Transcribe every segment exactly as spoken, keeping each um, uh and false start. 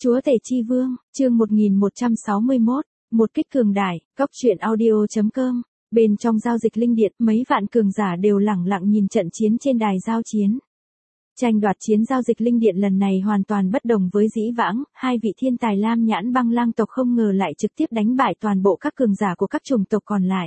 Chúa Tể Chi Vương, chương một nghìn một trăm sáu mươi mốt, một kích cường đại, Cóc truyện audio chấm com. Bên trong giao dịch linh điện, mấy vạn cường giả đều lẳng lặng nhìn trận chiến trên đài giao chiến. Tranh đoạt chiến giao dịch linh điện lần này hoàn toàn bất đồng với dĩ vãng, hai vị thiên tài Lam Nhãn Băng Lang tộc không ngờ lại trực tiếp đánh bại toàn bộ các cường giả của các chủng tộc còn lại.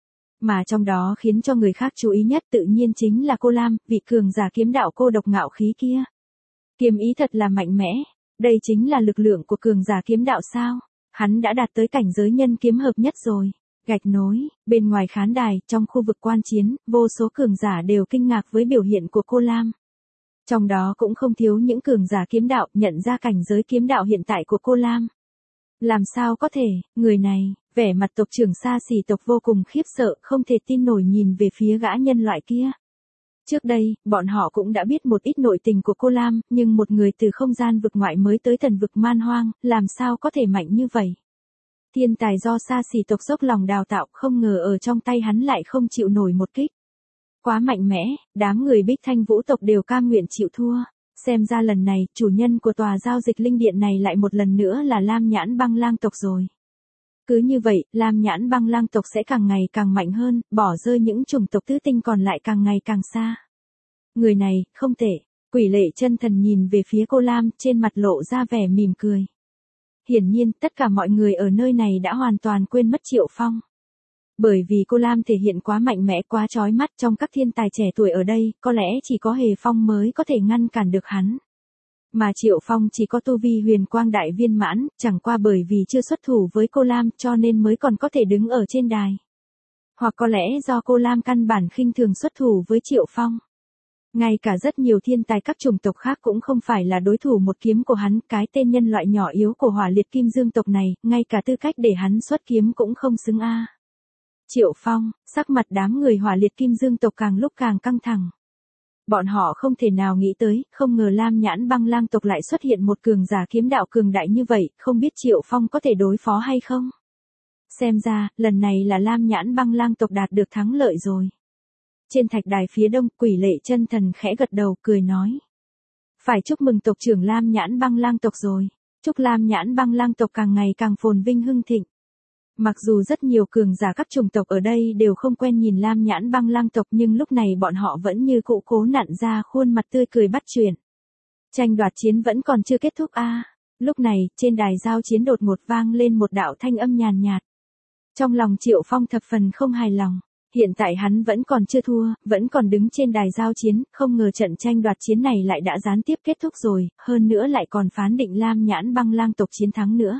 Mà trong đó khiến cho người khác chú ý nhất tự nhiên chính là cô Lam, vị cường giả kiếm đạo cô độc ngạo khí kia. Kiếm ý thật là mạnh mẽ, đây chính là lực lượng của cường giả kiếm đạo sao? Hắn đã đạt tới cảnh giới nhân kiếm hợp nhất rồi. Gạch nối, bên ngoài khán đài, trong khu vực quan chiến, vô số cường giả đều kinh ngạc với biểu hiện của cô Lam. Trong đó cũng không thiếu những cường giả kiếm đạo nhận ra cảnh giới kiếm đạo hiện tại của cô Lam. Làm sao có thể, người này, vẻ mặt tộc trưởng xa xỉ tộc vô cùng khiếp sợ, không thể tin nổi nhìn về phía gã nhân loại kia. Trước đây, bọn họ cũng đã biết một ít nội tình của cô Lam, nhưng một người từ không gian vực ngoại mới tới thần vực man hoang, làm sao có thể mạnh như vậy? Thiên tài do xa xỉ tộc dốc lòng đào tạo, không ngờ ở trong tay hắn lại không chịu nổi một kích. Quá mạnh mẽ, đám người Bích Thanh Vũ tộc đều cam nguyện chịu thua. Xem ra lần này, chủ nhân của tòa giao dịch linh điện này lại một lần nữa là Lam Nhãn Băng Lang tộc rồi. Cứ như vậy, Lam Nhãn Băng Lang tộc sẽ càng ngày càng mạnh hơn, bỏ rơi những chủng tộc tứ tinh còn lại càng ngày càng xa. Người này, không tệ. Quỷ Lệ Chân Thần nhìn về phía cô Lam, trên mặt lộ ra vẻ mỉm cười. Hiển nhiên, tất cả mọi người ở nơi này đã hoàn toàn quên mất Triệu Phong. Bởi vì cô Lam thể hiện quá mạnh mẽ, quá chói mắt, trong các thiên tài trẻ tuổi ở đây, có lẽ chỉ có Hề Phong mới có thể ngăn cản được hắn. Mà Triệu Phong chỉ có tu vi huyền quang đại viên mãn, chẳng qua bởi vì chưa xuất thủ với cô Lam cho nên mới còn có thể đứng ở trên đài. Hoặc có lẽ do cô Lam căn bản khinh thường xuất thủ với Triệu Phong. Ngay cả rất nhiều thiên tài các chủng tộc khác cũng không phải là đối thủ một kiếm của hắn, cái tên nhân loại nhỏ yếu của Hỏa Liệt Kim Dương tộc này, ngay cả tư cách để hắn xuất kiếm cũng không xứng a. Triệu Phong, sắc mặt đám người Hỏa Liệt Kim Dương tộc càng lúc càng căng thẳng. Bọn họ không thể nào nghĩ tới, không ngờ Lam Nhãn Băng Lang tộc lại xuất hiện một cường giả kiếm đạo cường đại như vậy, không biết Triệu Phong có thể đối phó hay không? Xem ra, lần này là Lam Nhãn Băng Lang tộc đạt được thắng lợi rồi. Trên thạch đài phía đông, Quỷ Lệ Chân Thần khẽ gật đầu, cười nói. Phải chúc mừng tộc trưởng Lam Nhãn Băng Lang tộc rồi. Chúc Lam Nhãn Băng Lang tộc càng ngày càng phồn vinh hưng thịnh. Mặc dù rất nhiều cường giả các chủng tộc ở đây đều không quen nhìn Lam Nhãn Băng Lang tộc nhưng lúc này bọn họ vẫn như cũ cố nặn ra khuôn mặt tươi cười bắt chuyện. Tranh đoạt chiến vẫn còn chưa kết thúc a. À. Lúc này, trên đài giao chiến đột ngột vang lên một đạo thanh âm nhàn nhạt. Trong lòng Triệu Phong thập phần không hài lòng. Hiện tại hắn vẫn còn chưa thua, vẫn còn đứng trên đài giao chiến, không ngờ trận tranh đoạt chiến này lại đã gián tiếp kết thúc rồi, hơn nữa lại còn phán định Lam Nhãn Băng Lang tộc chiến thắng nữa.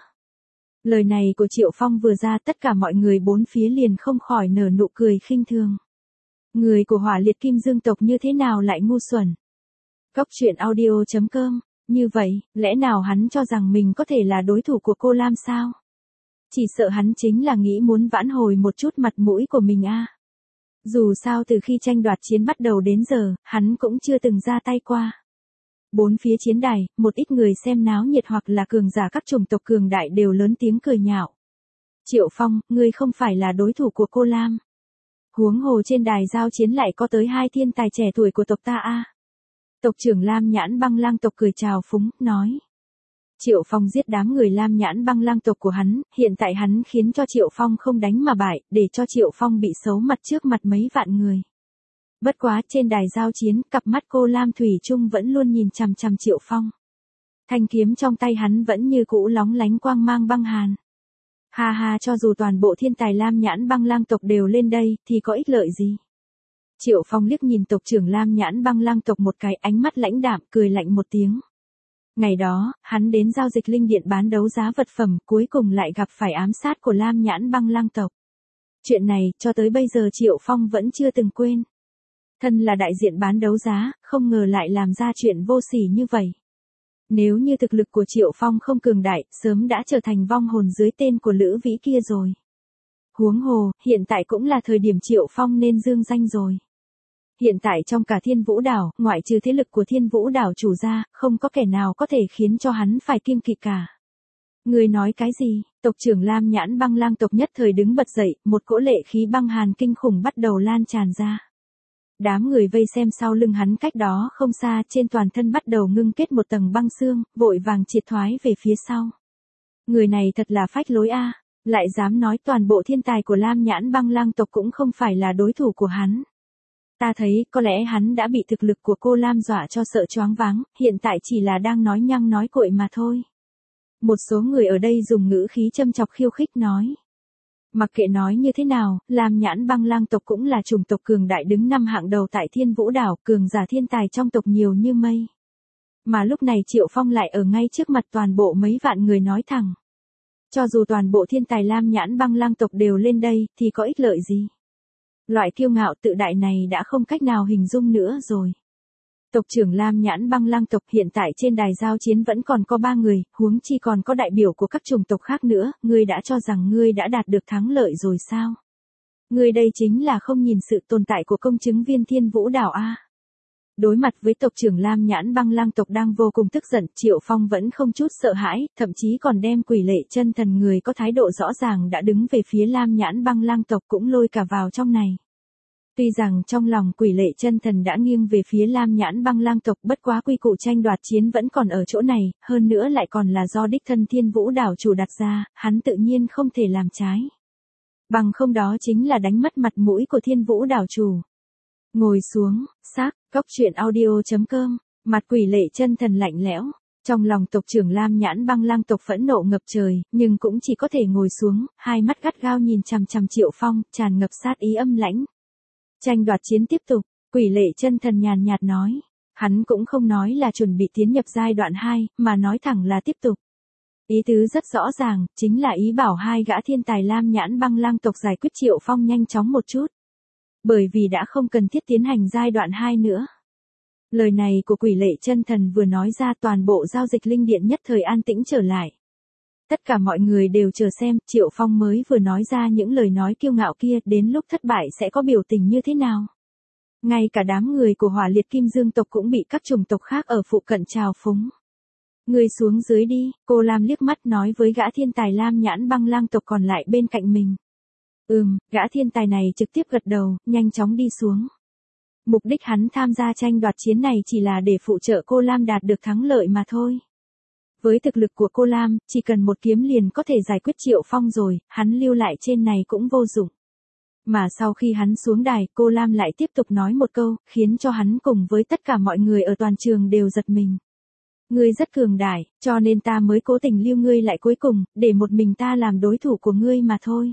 Lời này của Triệu Phong vừa ra, tất cả mọi người bốn phía liền không khỏi nở nụ cười khinh thường. Người của Hỏa Liệt Kim Dương tộc như thế nào lại ngu xuẩn? Cóc truyện audio chấm com, như vậy, lẽ nào hắn cho rằng mình có thể là đối thủ của cô Lam sao? Chỉ sợ hắn chính là nghĩ muốn vãn hồi một chút mặt mũi của mình a. À. Dù sao từ khi tranh đoạt chiến bắt đầu đến giờ, hắn cũng chưa từng ra tay qua. Bốn phía chiến đài, một ít người xem náo nhiệt hoặc là cường giả các chủng tộc cường đại đều lớn tiếng cười nhạo. Triệu Phong, ngươi không phải là đối thủ của cô Lam. Huống hồ trên đài giao chiến lại có tới hai thiên tài trẻ tuổi của tộc ta a. À. Tộc trưởng Lam Nhãn Băng Lang tộc cười chào phúng, nói. Triệu Phong giết đám người Lam Nhãn Băng Lang tộc của hắn, hiện tại hắn khiến cho Triệu Phong không đánh mà bại, để cho Triệu Phong bị xấu mặt trước mặt mấy vạn người. Bất quá, trên đài giao chiến, cặp mắt cô Lam Thủy Trung vẫn luôn nhìn chằm chằm Triệu Phong. Thanh kiếm trong tay hắn vẫn như cũ lóng lánh quang mang băng hàn. Ha ha, cho dù toàn bộ thiên tài Lam Nhãn Băng Lang tộc đều lên đây, thì có ích lợi gì? Triệu Phong liếc nhìn tộc trưởng Lam Nhãn Băng Lang tộc một cái, ánh mắt lãnh đạm, cười lạnh một tiếng. Ngày đó, hắn đến giao dịch linh điện bán đấu giá vật phẩm, cuối cùng lại gặp phải ám sát của Lam Nhãn Băng Lang tộc. Chuyện này, cho tới bây giờ Triệu Phong vẫn chưa từng quên. Thân là đại diện bán đấu giá, không ngờ lại làm ra chuyện vô sỉ như vậy. Nếu như thực lực của Triệu Phong không cường đại, sớm đã trở thành vong hồn dưới tên của Lữ Vĩ kia rồi. Huống hồ, hiện tại cũng là thời điểm Triệu Phong nên dương danh rồi. Hiện tại trong cả Thiên Vũ Đảo, ngoại trừ thế lực của Thiên Vũ Đảo chủ ra, không có kẻ nào có thể khiến cho hắn phải kiêng kỵ cả. Người nói cái gì? Tộc trưởng Lam Nhãn Băng Lang tộc nhất thời đứng bật dậy, một cỗ lệ khí băng hàn kinh khủng bắt đầu lan tràn ra. Đám người vây xem sau lưng hắn cách đó không xa, trên toàn thân bắt đầu ngưng kết một tầng băng xương, vội vàng triệt thoái về phía sau. Người này thật là phách lối a, lại dám nói toàn bộ thiên tài của Lam Nhãn Băng Lang tộc cũng không phải là đối thủ của hắn. Ta thấy có lẽ hắn đã bị thực lực của cô Lam dọa cho sợ choáng váng, hiện tại chỉ là đang nói nhăng nói cuội mà thôi. Một số người ở đây dùng ngữ khí châm chọc khiêu khích nói. Mặc kệ nói như thế nào, Lam Nhãn Băng Lang tộc cũng là chủng tộc cường đại đứng năm hạng đầu tại Thiên Vũ đảo, cường giả thiên tài trong tộc nhiều như mây. Mà lúc này Triệu Phong lại ở ngay trước mặt toàn bộ mấy vạn người nói thẳng. Cho dù toàn bộ thiên tài Lam Nhãn Băng Lang tộc đều lên đây, thì có ích lợi gì? Loại kiêu ngạo tự đại này đã không cách nào hình dung nữa rồi. Tộc trưởng Lam Nhãn Băng Lang tộc hiện tại trên đài giao chiến vẫn còn có ba người, huống chi còn có đại biểu của các chủng tộc khác nữa, ngươi đã cho rằng ngươi đã đạt được thắng lợi rồi sao? Ngươi đây chính là không nhìn sự tồn tại của công chứng viên Thiên Vũ đảo a. Đối mặt với tộc trưởng Lam Nhãn Băng Lang tộc đang vô cùng tức giận, Triệu Phong vẫn không chút sợ hãi, thậm chí còn đem Quỷ Lệ Chân Thần người có thái độ rõ ràng đã đứng về phía Lam Nhãn Băng Lang tộc cũng lôi cả vào trong này. Tuy rằng trong lòng Quỷ Lệ Chân Thần đã nghiêng về phía Lam Nhãn Băng Lang tộc, bất quá quy củ tranh đoạt chiến vẫn còn ở chỗ này, hơn nữa lại còn là do đích thân Thiên Vũ đảo chủ đặt ra, hắn tự nhiên không thể làm trái. Bằng không đó chính là đánh mất mặt mũi của Thiên Vũ đảo chủ. Ngồi xuống, xác, cóc truyện audio chấm com, mặt Quỷ Lệ Chân Thần lạnh lẽo. Trong lòng tộc trưởng Lam Nhãn Băng Lang tộc phẫn nộ ngập trời, nhưng cũng chỉ có thể ngồi xuống, hai mắt gắt gao nhìn chằm chằm Triệu Phong, tràn ngập sát ý âm lãnh. Tranh đoạt chiến tiếp tục, Quỷ Lệ Chân Thần nhàn nhạt nói. Hắn cũng không nói là chuẩn bị tiến nhập giai đoạn hai, mà nói thẳng là tiếp tục. Ý tứ rất rõ ràng, chính là ý bảo hai gã thiên tài Lam Nhãn Băng Lang tộc giải quyết Triệu Phong nhanh chóng một chút. Bởi vì đã không cần thiết tiến hành giai đoạn hai nữa. Lời này của Quỷ Lệ Chân Thần vừa nói ra, toàn bộ giao dịch linh điện nhất thời an tĩnh trở lại. Tất cả mọi người đều chờ xem Triệu Phong mới vừa nói ra những lời nói kiêu ngạo kia, đến lúc thất bại sẽ có biểu tình như thế nào. Ngay cả đám người của Hỏa Liệt Kim Dương tộc cũng bị các chủng tộc khác ở phụ cận trào phúng. Người xuống dưới đi, cô Lam liếc mắt nói với gã thiên tài Lam Nhãn Băng Lang tộc còn lại bên cạnh mình. Ừm, gã thiên tài này trực tiếp gật đầu, nhanh chóng đi xuống. Mục đích hắn tham gia tranh đoạt chiến này chỉ là để phụ trợ cô Lam đạt được thắng lợi mà thôi. Với thực lực của cô Lam, chỉ cần một kiếm liền có thể giải quyết Triệu Phong rồi, hắn lưu lại trên này cũng vô dụng. Mà sau khi hắn xuống đài, cô Lam lại tiếp tục nói một câu, khiến cho hắn cùng với tất cả mọi người ở toàn trường đều giật mình. Ngươi rất cường đại, cho nên ta mới cố tình lưu ngươi lại cuối cùng, để một mình ta làm đối thủ của ngươi mà thôi.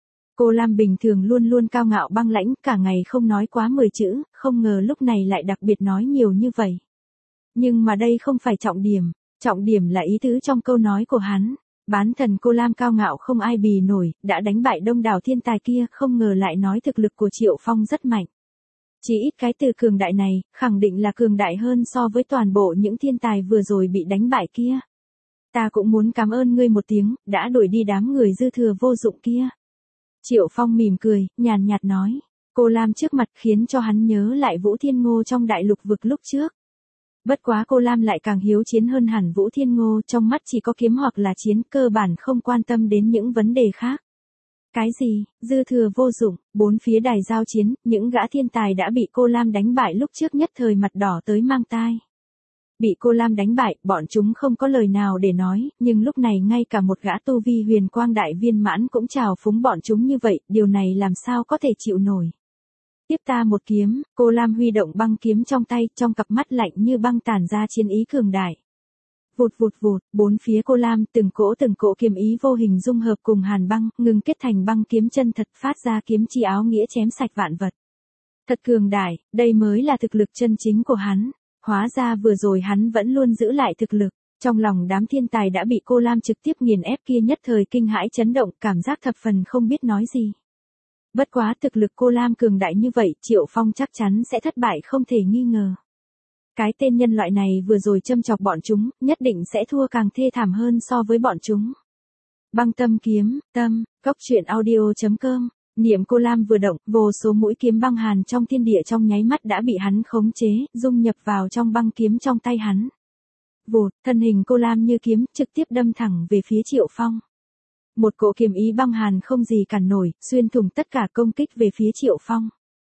Cô Lam bình thường luôn luôn cao ngạo băng lãnh, cả ngày không nói quá mười chữ, không ngờ lúc này lại đặc biệt nói nhiều như vậy. Nhưng mà đây không phải trọng điểm, trọng điểm là ý tứ trong câu nói của hắn. Bán thần cô Lam cao ngạo không ai bì nổi, đã đánh bại đông đảo thiên tài kia, không ngờ lại nói thực lực của Triệu Phong rất mạnh. Chỉ ít cái từ cường đại này, khẳng định là cường đại hơn so với toàn bộ những thiên tài vừa rồi bị đánh bại kia. Ta cũng muốn cảm ơn ngươi một tiếng, đã đuổi đi đám người dư thừa vô dụng kia. Triệu Phong mỉm cười, nhàn nhạt nói. Cô Lam trước mặt khiến cho hắn nhớ lại Vũ Thiên Ngô trong đại lục vực lúc trước. Bất quá cô Lam lại càng hiếu chiến hơn hẳn Vũ Thiên Ngô, trong mắt chỉ có kiếm hoặc là chiến, cơ bản không quan tâm đến những vấn đề khác. Cái gì, dư thừa vô dụng, bốn phía đài giao chiến, những gã thiên tài đã bị cô Lam đánh bại lúc trước nhất thời mặt đỏ tới mang tai. Bị cô Lam đánh bại, bọn chúng không có lời nào để nói, nhưng lúc này ngay cả một gã tu vi huyền quang đại viên mãn cũng trào phúng bọn chúng như vậy, điều này làm sao có thể chịu nổi. Tiếp ta một kiếm, cô Lam huy động băng kiếm trong tay, trong cặp mắt lạnh như băng tản ra chiến ý cường đại. Vụt vụt vụt, bốn phía cô Lam từng cỗ từng cỗ kiếm ý vô hình dung hợp cùng hàn băng, ngừng kết thành băng kiếm chân thật, phát ra kiếm chi áo nghĩa chém sạch vạn vật. Thật cường đại, đây mới là thực lực chân chính của hắn. Hóa ra vừa rồi hắn vẫn luôn giữ lại thực lực. Trong lòng đám thiên tài đã bị cô Lam trực tiếp nghiền ép kia nhất thời kinh hãi chấn động, cảm giác thập phần không biết nói gì. Bất quá thực lực cô Lam cường đại như vậy, Triệu Phong chắc chắn sẽ thất bại không thể nghi ngờ. Cái tên nhân loại này vừa rồi châm chọc bọn chúng, nhất định sẽ thua càng thê thảm hơn so với bọn chúng. Băng tâm kiếm, tâm, cóc truyện audio chấm com. Niệm cô Lam vừa động, vô số mũi kiếm băng hàn trong thiên địa trong nháy mắt đã bị hắn khống chế, dung nhập vào trong băng kiếm trong tay hắn. Vụt, thân hình cô Lam như kiếm, trực tiếp đâm thẳng về phía Triệu Phong. Một cỗ kiếm ý băng hàn không gì cản nổi, xuyên thủng tất cả công kích về phía Triệu Phong.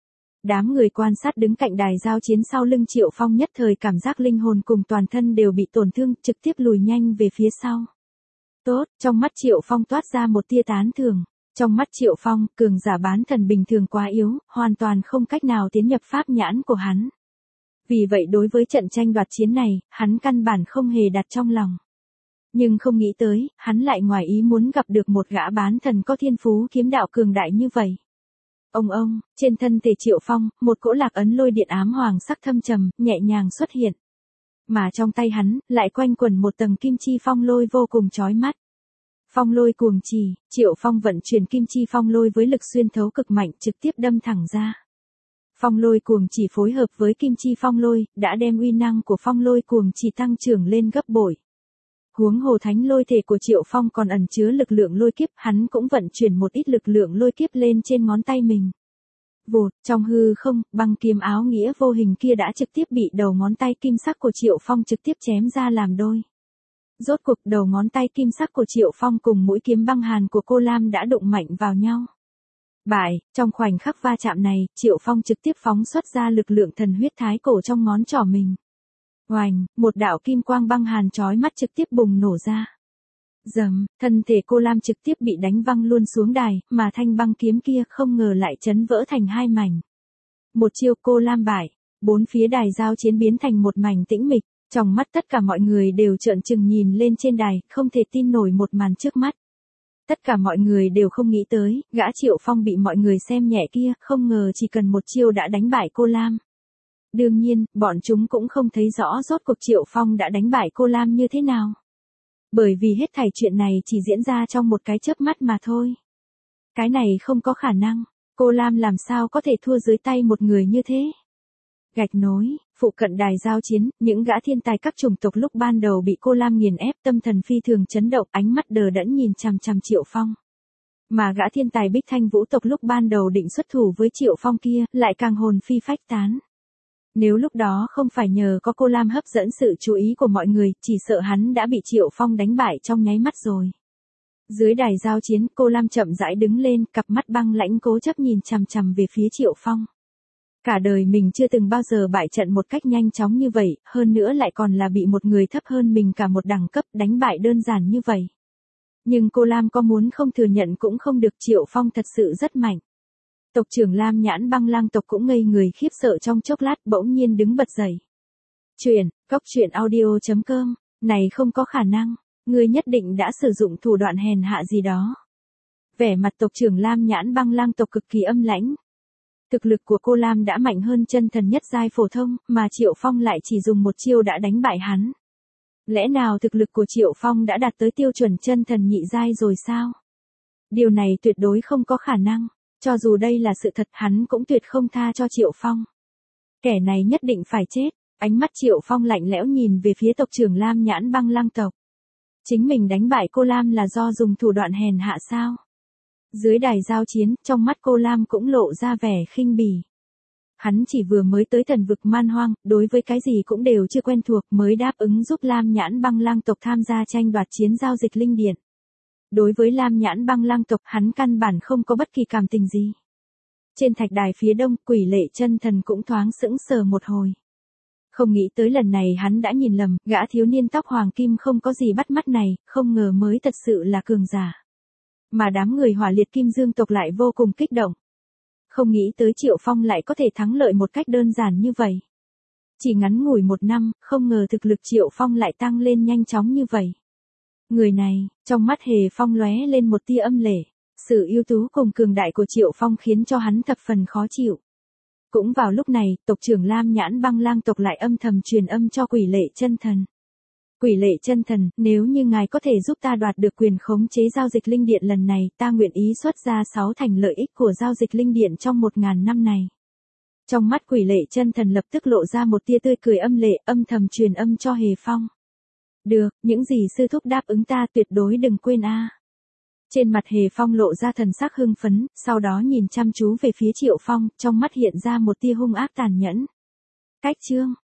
Đám người quan sát đứng cạnh đài giao chiến sau lưng Triệu Phong nhất thời cảm giác linh hồn cùng toàn thân đều bị tổn thương, trực tiếp lùi nhanh về phía sau. Tốt, trong mắt Triệu Phong toát ra một tia tán thưởng. Trong mắt Triệu Phong, cường giả bán thần bình thường quá yếu, hoàn toàn không cách nào tiến nhập pháp nhãn của hắn. Vì vậy đối với trận tranh đoạt chiến này, hắn căn bản không hề đặt trong lòng. Nhưng không nghĩ tới, hắn lại ngoài ý muốn gặp được một gã bán thần có thiên phú kiếm đạo cường đại như vậy. Ông ông, trên thân thể Triệu Phong, một cỗ lạc ấn lôi điện ám hoàng sắc thâm trầm, nhẹ nhàng xuất hiện. Mà trong tay hắn, lại quanh quẩn một tầng kim chi phong lôi vô cùng chói mắt. Phong lôi cuồng trì, Triệu Phong vận chuyển kim chi phong lôi với lực xuyên thấu cực mạnh trực tiếp đâm thẳng ra. Phong lôi cuồng chỉ phối hợp với kim chi phong lôi, đã đem uy năng của phong lôi cuồng chỉ tăng trưởng lên gấp bội. Huống hồ thánh lôi thể của Triệu Phong còn ẩn chứa lực lượng lôi kiếp, hắn cũng vận chuyển một ít lực lượng lôi kiếp lên trên ngón tay mình. Vụt, trong hư không, băng kiếm áo nghĩa vô hình kia đã trực tiếp bị đầu ngón tay kim sắc của Triệu Phong trực tiếp chém ra làm đôi. Rốt cuộc đầu ngón tay kim sắc của Triệu Phong cùng mũi kiếm băng hàn của cô Lam đã đụng mạnh vào nhau. Bại, trong khoảnh khắc va chạm này, Triệu Phong trực tiếp phóng xuất ra lực lượng thần huyết thái cổ trong ngón trỏ mình. Oành, một đạo kim quang băng hàn chói mắt trực tiếp bùng nổ ra. Dầm, thân thể cô Lam trực tiếp bị đánh văng luôn xuống đài, mà thanh băng kiếm kia không ngờ lại chấn vỡ thành hai mảnh. Một chiêu cô Lam bại, bốn phía đài giao chiến biến thành một mảnh tĩnh mịch, trong mắt tất cả mọi người đều trợn trừng nhìn lên trên đài, không thể tin nổi một màn trước mắt. Tất cả mọi người đều không nghĩ tới, gã Triệu Phong bị mọi người xem nhẹ kia, không ngờ chỉ cần một chiêu đã đánh bại cô Lam. Đương nhiên, bọn chúng cũng không thấy rõ rốt cuộc Triệu Phong đã đánh bại cô Lam như thế nào. Bởi vì hết thảy chuyện này chỉ diễn ra trong một cái chớp mắt mà thôi. Cái này không có khả năng, cô Lam làm sao có thể thua dưới tay một người như thế. Gạch nối, phụ cận đài giao chiến, những gã thiên tài các chủng tộc lúc ban đầu bị cô Lam nghiền ép tâm thần phi thường chấn động, ánh mắt đờ đẫn nhìn chằm chằm Triệu Phong. Mà gã thiên tài Bích Thanh Vũ tộc lúc ban đầu định xuất thủ với Triệu Phong kia, lại càng hồn phi phách tán. Nếu lúc đó không phải nhờ có cô Lam hấp dẫn sự chú ý của mọi người, chỉ sợ hắn đã bị Triệu Phong đánh bại trong nháy mắt rồi. Dưới đài giao chiến, cô Lam chậm rãi đứng lên, cặp mắt băng lãnh cố chấp nhìn chằm chằm về phía Triệu Phong. Cả đời mình chưa từng bao giờ bại trận một cách nhanh chóng như vậy, hơn nữa lại còn là bị một người thấp hơn mình cả một đẳng cấp đánh bại đơn giản như vậy. Nhưng cô Lam có muốn không thừa nhận cũng không được, Triệu Phong thật sự rất mạnh. Tộc trưởng Lam Nhãn Băng Lang tộc cũng ngây người khiếp sợ trong chốc lát, bỗng nhiên đứng bật dậy. Chuyện, cốc truyện audio chấm com, này không có khả năng, ngươi nhất định đã sử dụng thủ đoạn hèn hạ gì đó. Vẻ mặt tộc trưởng Lam Nhãn Băng Lang tộc cực kỳ âm lãnh. Thực lực của cô Lam đã mạnh hơn chân thần nhất giai phổ thông, mà Triệu Phong lại chỉ dùng một chiêu đã đánh bại hắn. Lẽ nào thực lực của Triệu Phong đã đạt tới tiêu chuẩn chân thần nhị giai rồi sao? Điều này tuyệt đối không có khả năng, cho dù đây là sự thật hắn cũng tuyệt không tha cho Triệu Phong. Kẻ này nhất định phải chết, ánh mắt Triệu Phong lạnh lẽo nhìn về phía tộc trưởng Lam Nhãn Băng Lang tộc. Chính mình đánh bại cô Lam là do dùng thủ đoạn hèn hạ sao? Dưới đài giao chiến, trong mắt cô Lam cũng lộ ra vẻ khinh bỉ. Hắn chỉ vừa mới tới thần vực man hoang, đối với cái gì cũng đều chưa quen thuộc, mới đáp ứng giúp Lam Nhãn Băng Lang tộc tham gia tranh đoạt chiến giao dịch linh điện. Đối với Lam Nhãn Băng Lang tộc, hắn căn bản không có bất kỳ cảm tình gì. Trên thạch đài phía đông, Quỷ Lệ Chân Thần cũng thoáng sững sờ một hồi. Không nghĩ tới lần này hắn đã nhìn lầm, gã thiếu niên tóc hoàng kim không có gì bắt mắt này, không ngờ mới thật sự là cường giả. Mà đám người Hỏa Liệt Kim Dương tộc lại vô cùng kích động. Không nghĩ tới Triệu Phong lại có thể thắng lợi một cách đơn giản như vậy. Chỉ ngắn ngủi một năm, không ngờ thực lực Triệu Phong lại tăng lên nhanh chóng như vậy. Người này, trong mắt Hề Phong lóe lên một tia âm lệ. Sự ưu tú cùng cường đại của Triệu Phong khiến cho hắn thập phần khó chịu. Cũng vào lúc này, tộc trưởng Lam Nhãn Băng Lang tộc lại âm thầm truyền âm cho Quỷ Lệ Chân Thần. Quỷ Lệ Chân Thần, nếu như ngài có thể giúp ta đoạt được quyền khống chế giao dịch linh điện lần này, ta nguyện ý xuất ra sáu thành lợi ích của giao dịch linh điện trong một ngàn năm này. Trong mắt Quỷ Lệ Chân Thần lập tức lộ ra một tia tươi cười âm lệ, âm thầm truyền âm cho Hề Phong. Được, những gì sư thúc đáp ứng ta tuyệt đối đừng quên a. Trên mặt Hề Phong lộ ra thần sắc hưng phấn, sau đó nhìn chăm chú về phía Triệu Phong, trong mắt hiện ra một tia hung ác tàn nhẫn. Cách chương,